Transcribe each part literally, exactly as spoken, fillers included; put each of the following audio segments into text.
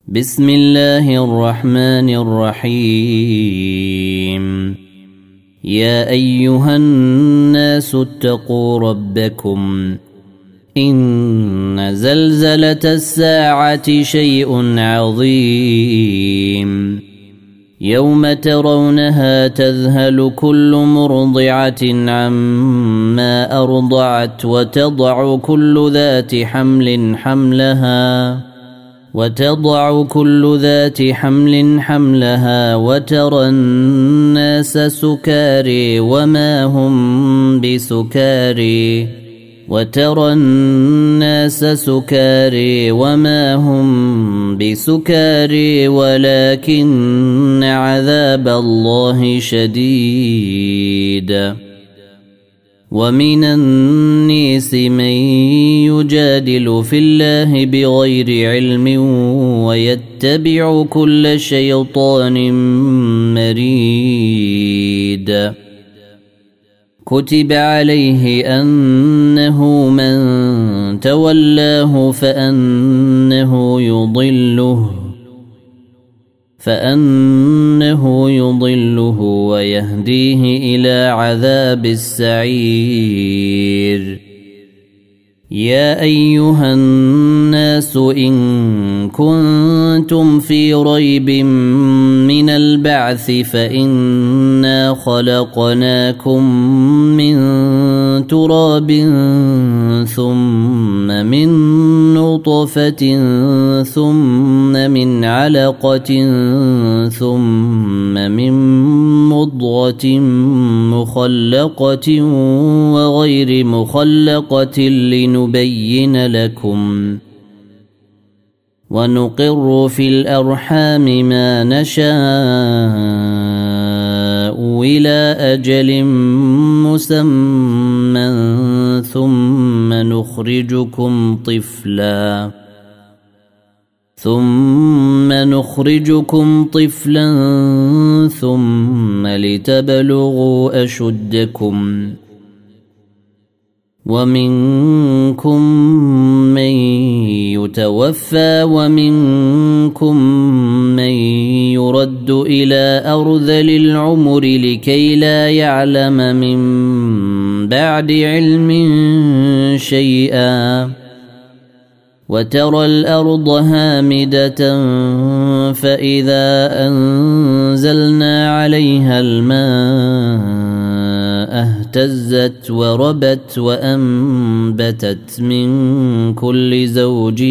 بسم الله الرحمن الرحيم. يا أيها الناس اتقوا ربكم إن زلزلة الساعة شيء عظيم يوم ترونها تذهل كل مرضعة عما أرضعت وتضع كل ذات حمل حملها وتضع كل ذات حمل حملها وترى الناس سكاري وما هم بسكاري وترى الناس سكاري وما هم بسكاري ولكن عذاب الله شديد. ومن الناس من يجادل في الله بغير علم ويتبع كل شيطان مريد. كتب عليه أنه من تولاه فأنه يضله فأنه يضله ويهديه إلى عذاب السعير. يا أيها الناس إن كنتم في ريب من البعث فإنا خلقناكم من تراب ثم من نطفة ثم من علقة ثم من مضغة مخلقة وغير مخلقة لنبين لكم ونقر في الأرحام ما نشاء إلى أجل مسمى ثم نخرجكم طفلا ثم نخرجكم طفلا ثم لتبلغوا أشدكم ومنكم من يتوفى ومنكم من يرد إلى أرذل العمر لكي لا يعلم من بعد علم شيئا. وترى الأرض هامدة فإذا أنزلنا عليها الماء اهتزت وربت وأنبتت من كل زوج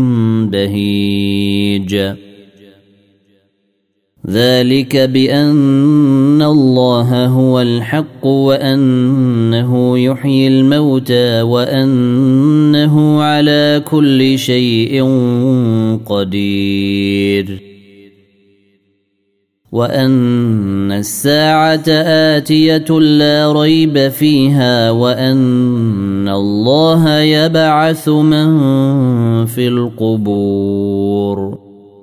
بهيج. ذلك بأن الله هو الحق وأنه يحيي الموتى وأنه على كل شيء قدير وأن الساعة آتية لا ريب فيها وأن الله يبعث من في القبور.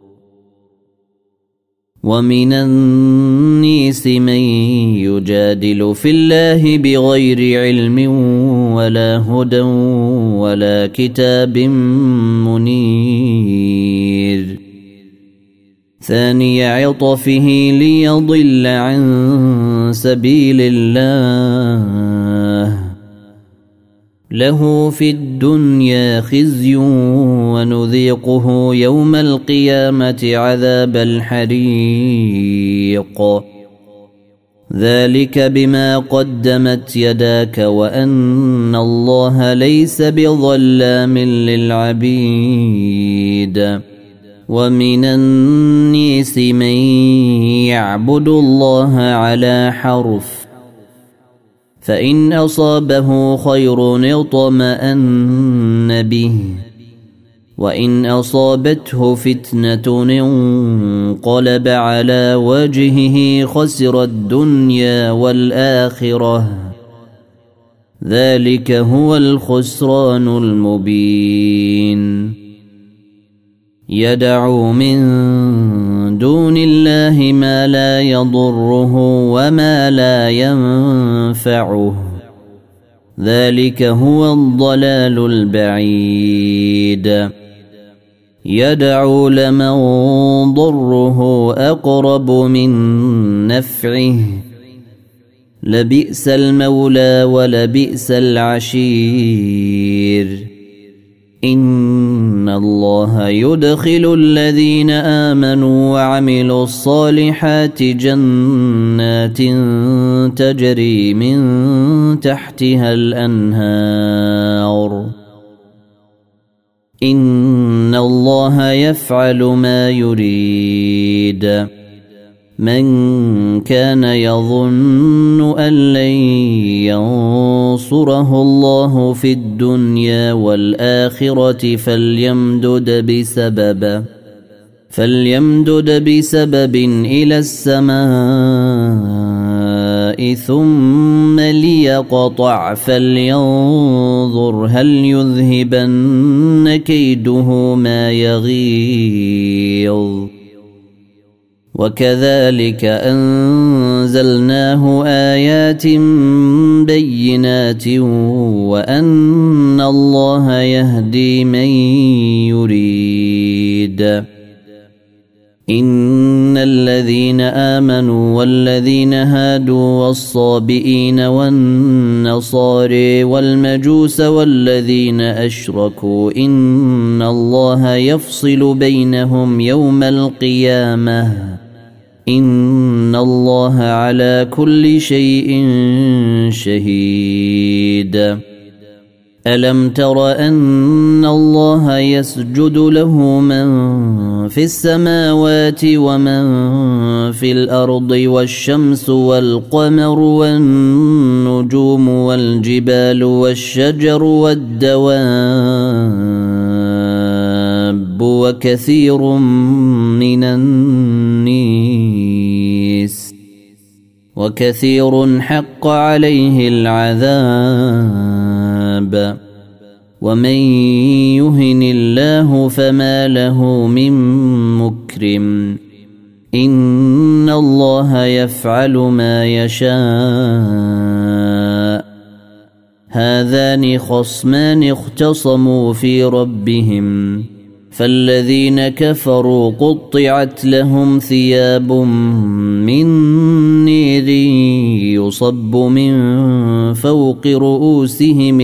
ومن الناس من يجادل في الله بغير علم ولا هدى ولا كتاب منير. ثاني عطفه ليضل عن سبيل الله له في الدنيا خزي ونذيقه يوم القيامة عذاب الحريق. ذلك بما قدمت يداك وأن الله ليس بظلام للعبيد. ومن الناس من يعبد الله على حرف فإن أصابه خير اطمأن به وإن أصابته فتنة انقلب على وجهه خسر الدنيا والآخرة. ذلك هو الخسران المبين. يدعو من دون الله ما لا يضره وما لا ينفعه ذلك هو الضلال البعيد. يدعو لمن ضره أقرب من نفعه لبئس المولى ولبئس العشير إن الله يدخل الذين آمنوا وعملوا الصالحات جنات تجري من تحتها الأنهار إن الله يفعل ما يريد من كان يظن أن لن ينصره الله في الدنيا والآخرة فليمدد بسبب فليمدد بسبب إلى السماء ثم ليقطع فلينظر هل يذهبن كيده ما يغيظ وكذلك أنزلناه آيات بينات وأن الله يهدي من يريد إن الذين آمنوا والذين هادوا والصابئين والنصارى والمجوس والذين أشركوا إن الله يفصل بينهم يوم القيامة إن الله على كل شيء شهيد ألم تر أن الله يسجد له من في السماوات ومن في الأرض والشمس والقمر والنجوم والجبال والشجر والدواب وكثير من الناس وكثير حق عليه العذاب ومن يهن الله فما له من مكرم إن الله يفعل ما يشاء هذان خصمان اختصموا في ربهم فالذين كفروا قطعت لهم ثياب من نير يصب من فوق رؤوسهم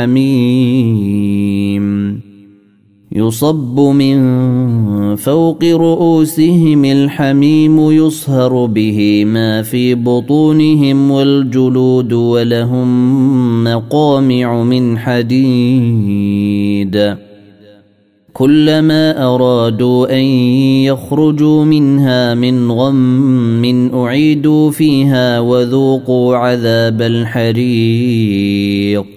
الحميم يصب من فوق رؤوسهم الحميم يصهر به ما في بطونهم والجلود ولهم مقامع من حديد كلما أرادوا أن يخرجوا منها من غم أعيدوا فيها وذوقوا عذاب الحريق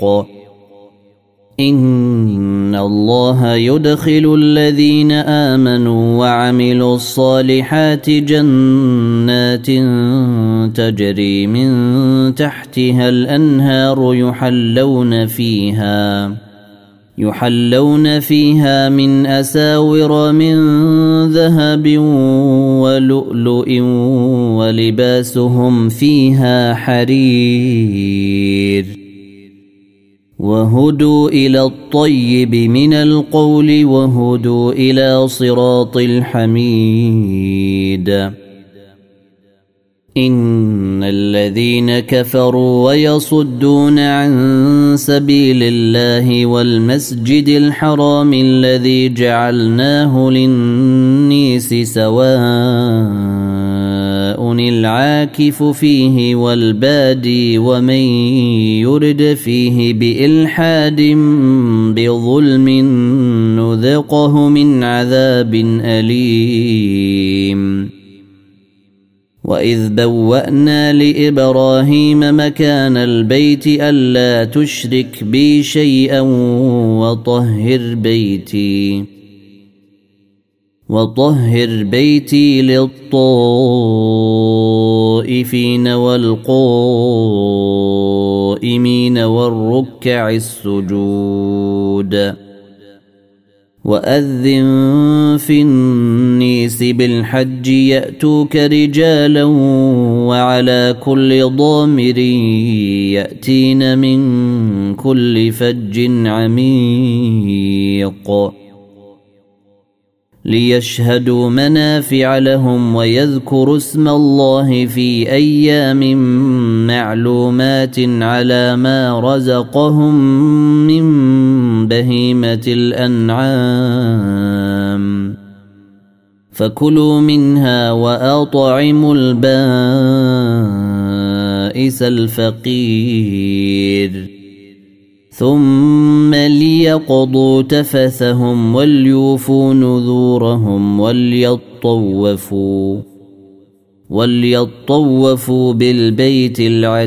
إن الله يدخل الذين آمنوا وعملوا الصالحات جنات تجري من تحتها الأنهار يحلون فيها يحلون فيها من أساور من ذهب ولؤلؤ ولباسهم فيها حرير وهدوا إلى الطيب من القول وهدوا إلى صراط الحميد إن الذين كفروا ويصدون عن سبيل الله والمسجد الحرام الذي جعلناه للناس سواء العاكف فيه والبادي ومن يرد فيه بإلحاد بظلم نذقه من عذاب أليم وإذ بوأنا لإبراهيم مكان البيت ألا تشرك بي شيئا وطهر بيتي وطهر بيتي للطائفين والقائمين والركع السجود وأذن في الناس بالحج يأتوك رجالا وعلى كل ضامر يأتين من كل فج عميق ليشهدوا منافع لهم ويذكروا اسم الله في أيام معلومات على ما رزقهم من بهيمة الأنعام فكلوا منها وأطعموا البائس الفقير ثم ليقضوا تفثهم وليوفوا نذورهم وليطوفوا وليطوفوا بالبيت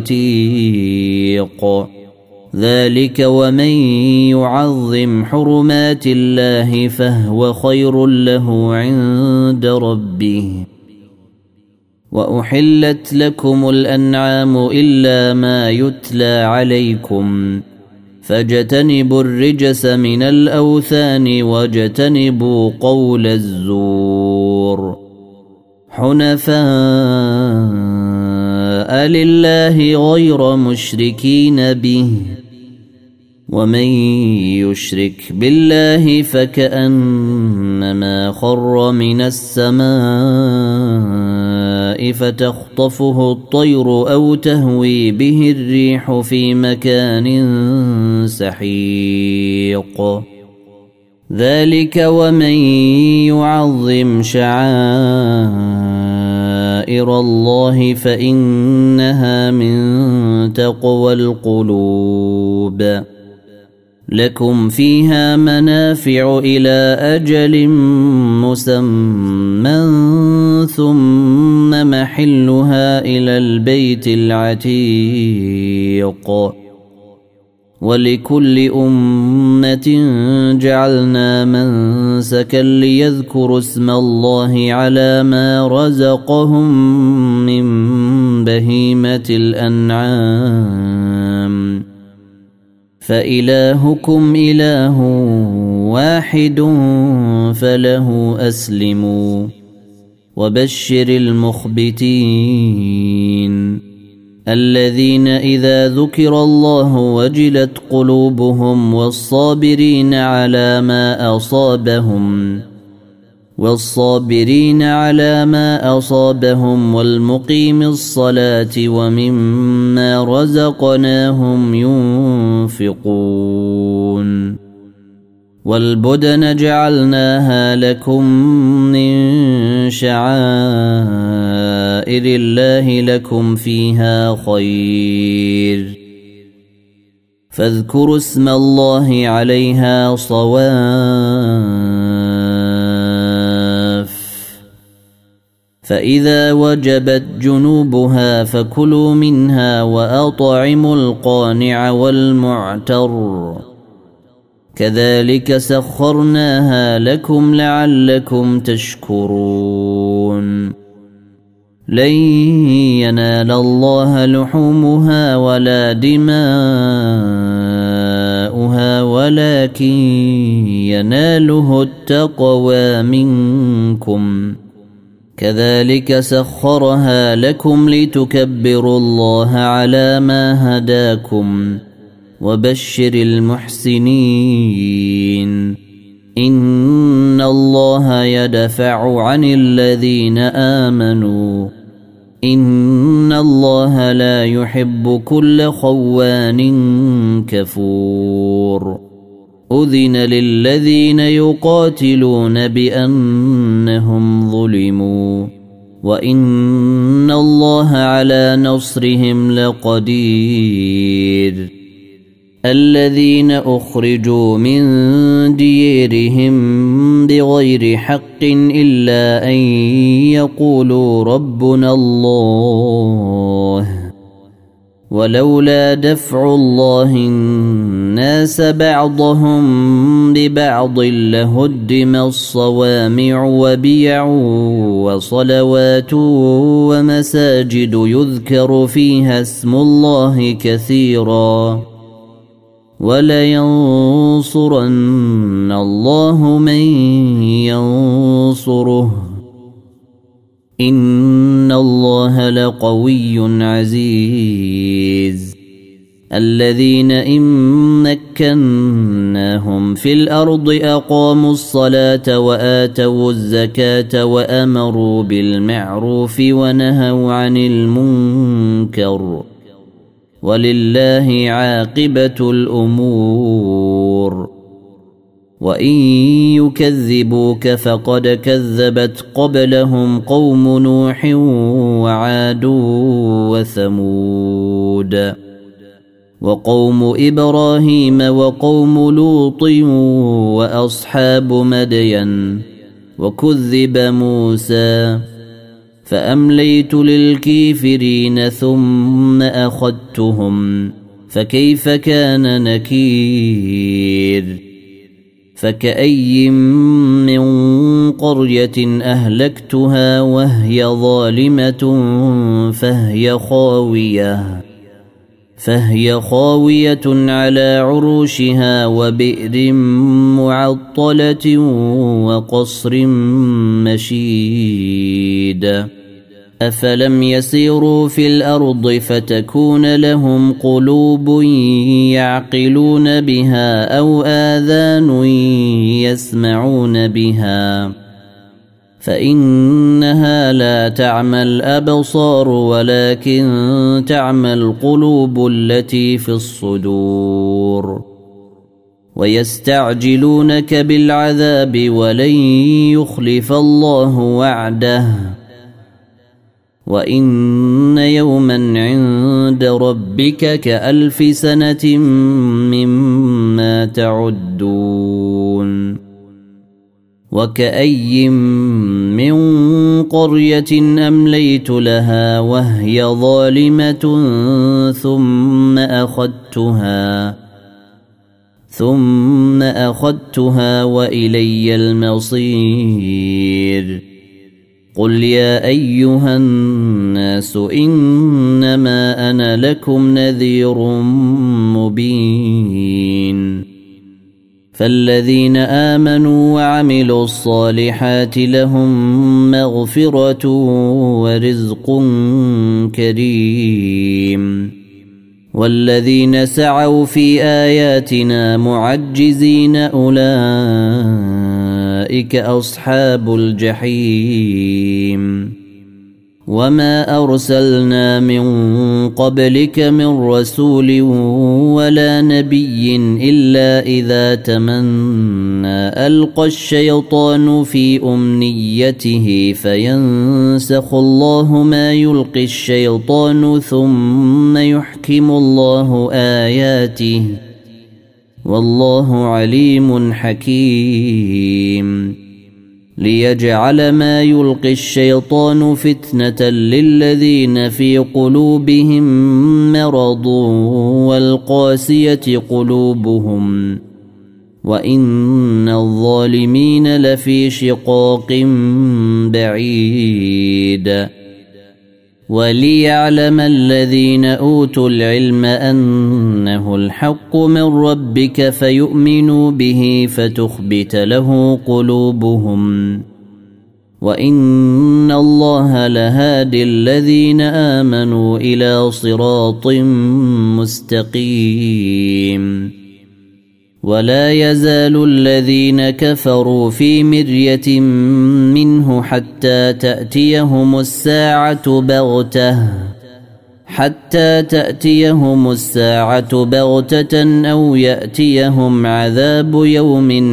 العتيق ذلك ومن يعظم حرمات الله فهو خير له عند ربه وأحلت لكم الأنعام إلا ما يتلى عليكم فاجتنبوا الرجس من الأوثان واجتنبوا قول الزور حنفاء لله غير مشركين به ومن يشرك بالله فكأنما خر من السماء فتخطفه الطير أو تهوي به الريح في مكان سحيق ذلك ومن يعظم شعائر الله فإنها من تقوى القلوب لكم فيها منافع إلى أجل مسمى ثم محلها إلى البيت العتيق ولكل أمة جعلنا منسكا ليذكروا اسم الله على ما رزقهم من بهيمة الأنعام فإلهكم إله واحد فله أسلموا وبشر المخبتين الذين إذا ذكر الله وجلت قلوبهم والصابرين على ما أصابهم والصابرين على ما أصابهم والمقيم الصلاة ومما رزقناهم ينفقون والبدن جعلناها لكم من شعائر الله لكم فيها خير فاذكروا اسم الله عليها صواف فإذا وجبت جنوبها فكلوا منها وأطعموا القانع والمعتر كذلك سخرناها لكم لعلكم تشكرون لن ينال الله لحومها ولا دماؤها ولكن يناله التقوى منكم كذلك سخرها لكم لتكبروا الله على ما هداكم وبشر المحسنين إن الله يدفع عن الذين آمنوا إن الله لا يحب كل خوان كفور أذن للذين يقاتلون بأنهم ظلموا وإن الله على نصرهم لقدير الذين أخرجوا من ديرهم بغير حق إلا أن يقولوا ربنا الله ولولا دفع الله الناس بعضهم ببعض لهدم الصوامع وبيع وصلوات ومساجد يذكر فيها اسم الله كثيرا ولينصرن الله من ينصره إن الله لقوي عزيز الذين إن مكناهم في الأرض أقاموا الصلاة وآتوا الزكاة وأمروا بالمعروف ونهوا عن المنكر ولله عاقبة الأمور وإن يكذبوك فقد كذبت قبلهم قوم نوح وعاد وثمود وقوم إبراهيم وقوم لوط وأصحاب مدين وكذب موسى فأمليت للكافرين ثم أخذتهم فكيف كان نكير فكأي من قرية أهلكتها وهي ظالمة فهي خاوية فهي خاوية على عروشها وبئر معطلة وقصر مشيد أفلم يسيروا في الأرض فتكون لهم قلوب يعقلون بها أو آذان يسمعون بها فإنها لا تعمى الأبصار ولكن تعمى القلوب التي في الصدور ويستعجلونك بالعذاب ولن يخلف الله وعده وإن يوما عند ربك كألف سنة مما تعدون وكأي من قرية أمليت لها وهي ظالمة ثم أخذتها ثم أخذتها وإلي المصير قل يا أيها الناس إنما أنا لكم نذير مبين فالذين آمنوا وعملوا الصالحات لهم مغفرة ورزق كريم والذين سعوا في آياتنا معجزين أولئك أصحاب الجحيم وما أرسلنا من قبلك من رسول ولا نبي إلا إذا تمنى ألقى الشيطان في أمنيته فينسخ الله ما يلقي الشيطان ثم يحكم الله آياته والله عليم حكيم ليجعل ما يلقي الشيطان فتنة للذين في قلوبهم مرض والقاسية قلوبهم وإن الظالمين لفي شقاق بعيد وليعلم الذين أوتوا العلم أنه الحق من ربك فيؤمنوا به فتخبت له قلوبهم وإن الله لهادي الذين آمنوا إلى صراط مستقيم ولا يزال الذين كفروا في مرية منه حتى تأتيهم الساعة بغتة حتى تأتيهم الساعة بغتة أو يأتيهم عذاب يوم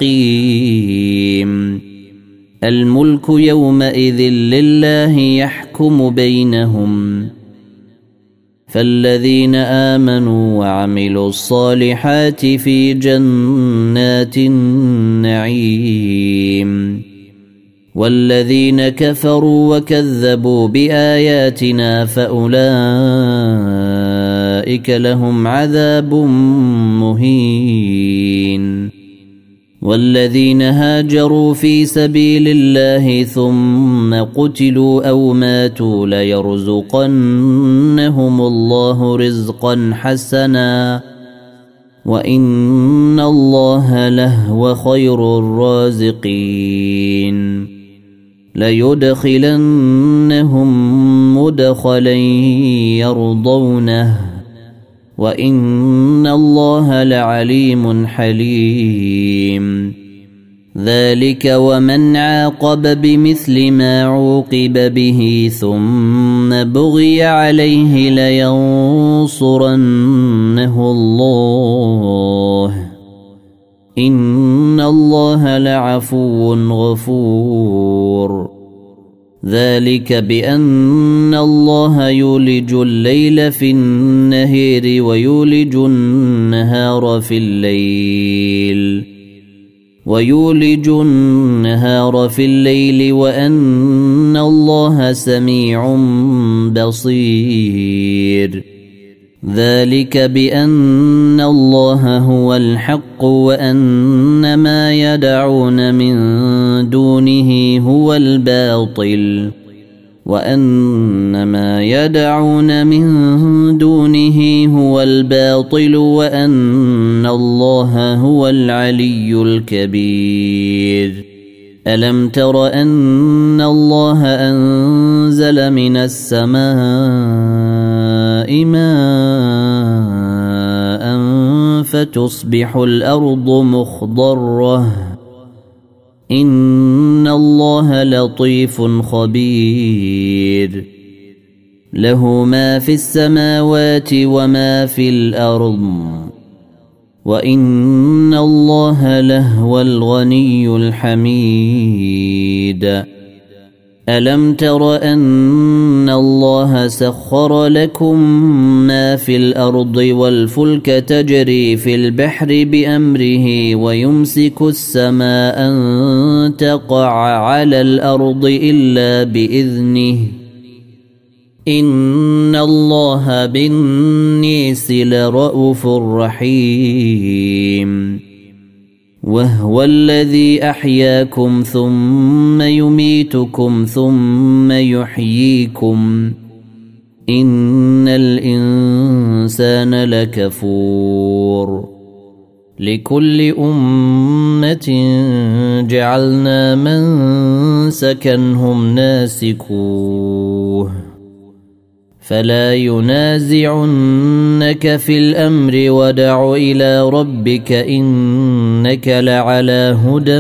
عقيم الملك يومئذ لله يحكم بينهم فالذين آمنوا وعملوا الصالحات في جنات النعيم والذين كفروا وكذبوا بآياتنا فأولئك لهم عذاب مهين والذين هاجروا في سبيل الله ثم قتلوا أو ماتوا ليرزقنهم الله رزقا حسنا وإن الله لهو خير الرازقين ليدخلنهم مدخلا يرضونه وإن الله لعليم حليم. ذلك ومن عاقب بمثل ما عوقب به ثم بغي عليه لينصرنه الله إن الله لعفو غفور. ذلك بأن الله يولج الليل في النهار ويولج النهار في الليل ويولج النهار في الليل وأن الله سميع بصير. ذلك بأن الله هو الحق وأن ما يدعون من دونه هو الباطل وأن ما يدعون من دونه هو الباطل وأن الله هو العلي الكبير. ألم تر أن الله أنزل من السماء ماء فتصبح الأرض مخضرة إن الله لطيف خبير. له ما في السماوات وما في الأرض وإن الله لهو الغني الحميد. ألم تر أن الله سخر لكم ما في الأرض والفلك تجري في البحر بأمره ويمسك السماء أن تقع على الأرض إلا بإذنه إن الله بالناس لرءوف رحيم. وهو الذي أحياكم ثم يميتكم ثم يحييكم إن الإنسان لكفور. لكل أمة جعلنا منسكا هم ناسكوه فلا ينازعنك في الأمر ودع إلى ربك إنك لعلى هدى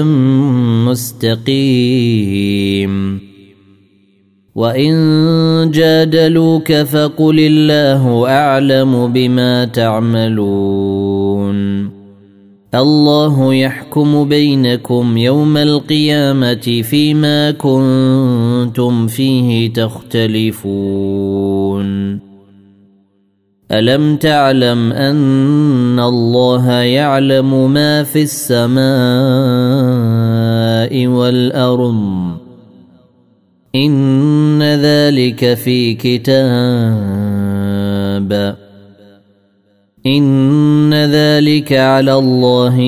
مستقيم. وإن جادلوك فقل الله أعلم بما تعملون. الله يحكم بينكم يوم القيامة فيما كنتم فيه تختلفون. ألم تعلم أن الله يعلم ما في السماء والأرض إن ذلك في كتاب إن ذلك على الله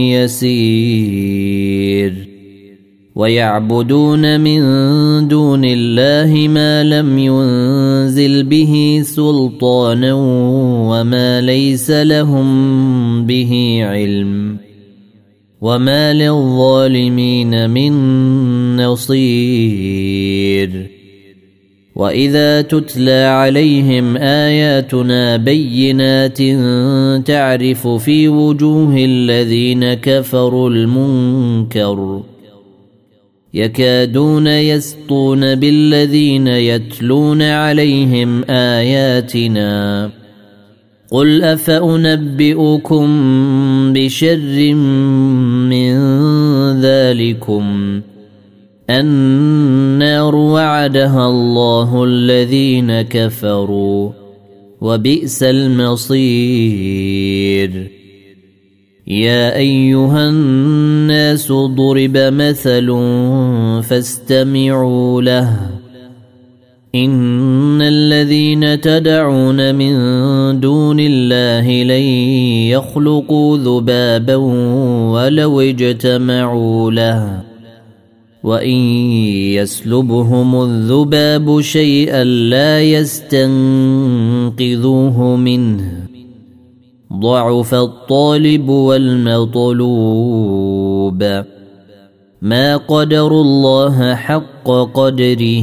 يسير. ويعبدون من دون الله ما لم ينزل به سلطانا وما ليس لهم به علم وما للظالمين من نصير. وإذا تتلى عليهم آياتنا بينات تعرف في وجوه الذين كفروا المنكر يكادون يسطون بالذين يتلون عليهم آياتنا قل أفأنبئكم بشر من ذلكم النار وعدها الله الذين كفروا وبئس المصير. يا أيها الناس ضرب مثل فاستمعوا له إن الذين تدعون من دون الله لن يخلقوا ذبابا ولو اجتمعوا له وإن يسلبهم الذباب شيئا لا يستنقذوه منه ضعف الطالب والمطلوب. ما قدروا الله حق قدره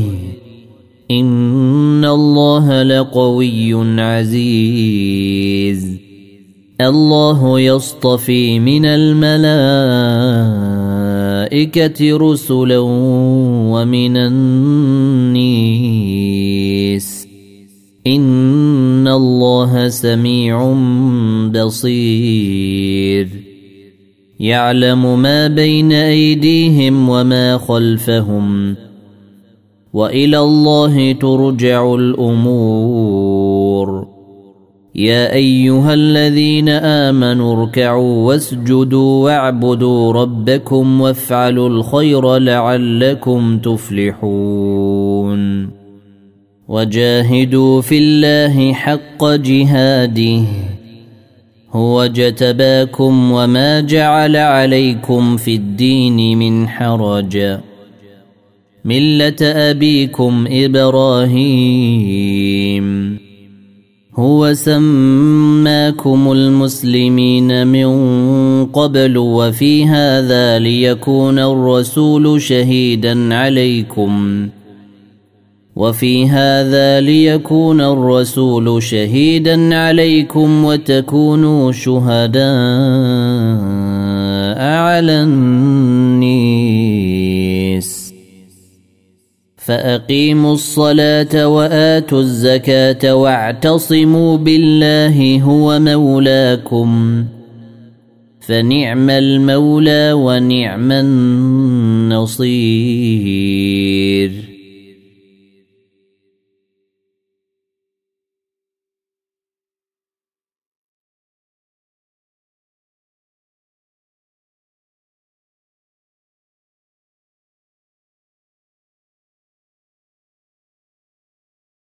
إن الله لقوي عزيز. الله يصطفي من الملائكة رسلا ومن الناس إن الله سميع بصير يعلم ما بين أيديهم وما خلفهم وإلى الله ترجع الأمور يا أيها الذين آمنوا اركعوا واسجدوا واعبدوا ربكم وافعلوا الخير لعلكم تفلحون وجاهدوا في الله حق جهاده هو اجتباكم وما جعل عليكم في الدين من حرج ملة أبيكم إبراهيم هو سماكم المسلمين من قبل وفي هذا ليكون الرسول شهيدا عليكم وفي هذا ليكون الرسول شهيدا عليكم وتكونوا شهداء على الناس فأقيموا الصلاة وآتوا الزكاة واعتصموا بالله هو مولاكم فنعم المولى ونعم النصير